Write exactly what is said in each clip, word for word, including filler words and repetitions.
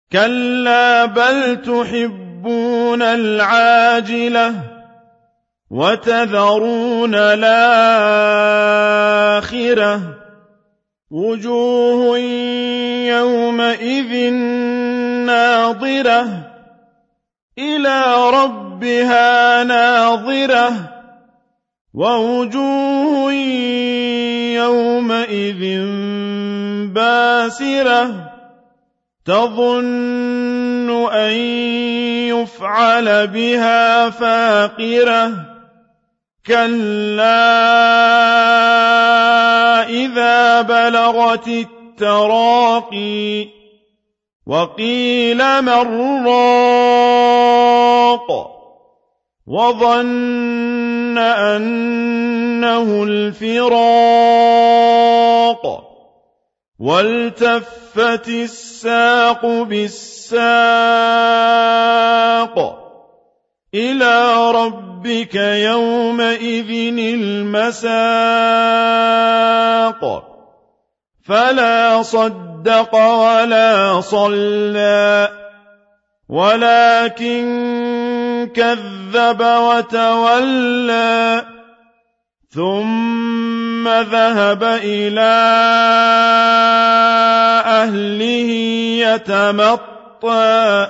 كلا بل تحبون العاجلة وتذرون الآخرة وجوه يومئذ ناظرة إلى ربها ناظرة ووجوه يومئذ باسرة تظن أن يفعل بها فاقرة كلا إذا بلغت التراقي وقيل من راق وظن أنه الفراق والتفت الساق بالساق إلى ربك يومئذ المساق فلا صدق ولا صلى ولكن كذب وتولى ثم ذهب إلى أهله يتمطى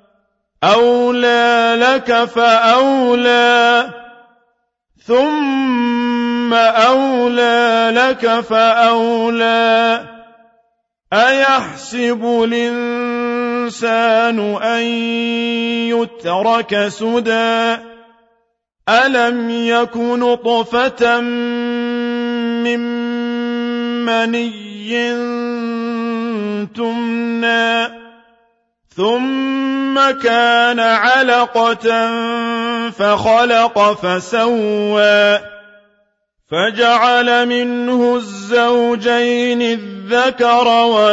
أولى لك فأولى ثم أولى لك فأولى أيحسب الإنسان أن يترك سدى ألم يك نطفة من مني تمنى ثم كان علقة فخلق فسوى فجعل منه الزوجين الذكر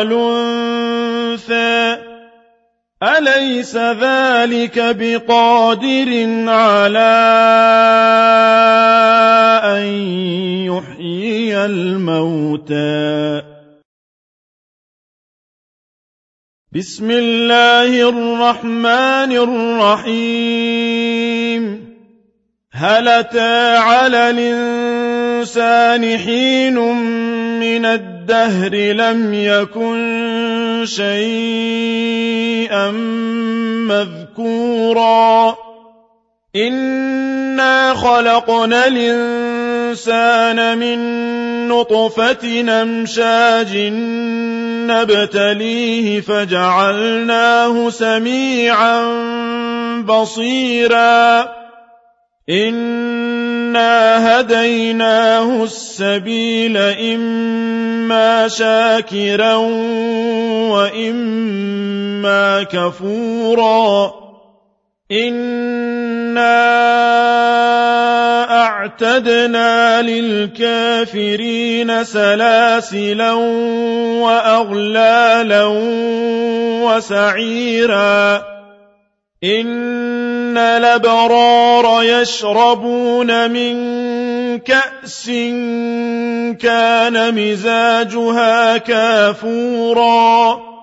والأنثى أليس ذلك بقادر على أن يحيي الموتى بسم الله الرحمن الرحيم هل أتى على الإنسان حين من الدهر لم يكن شيئا مذكورا إنا خلقنا الإنسان من نطفة أمشاج نبتليه فجعلناه سميعا بصيرا إنا هديناه السبيل إما شاكرا وإما كفورا إنا أعتدنا للكافرين سلاسلا وأغلالا وسعيرا إن الأبرار يشربون من كأس كان مزاجها كافورا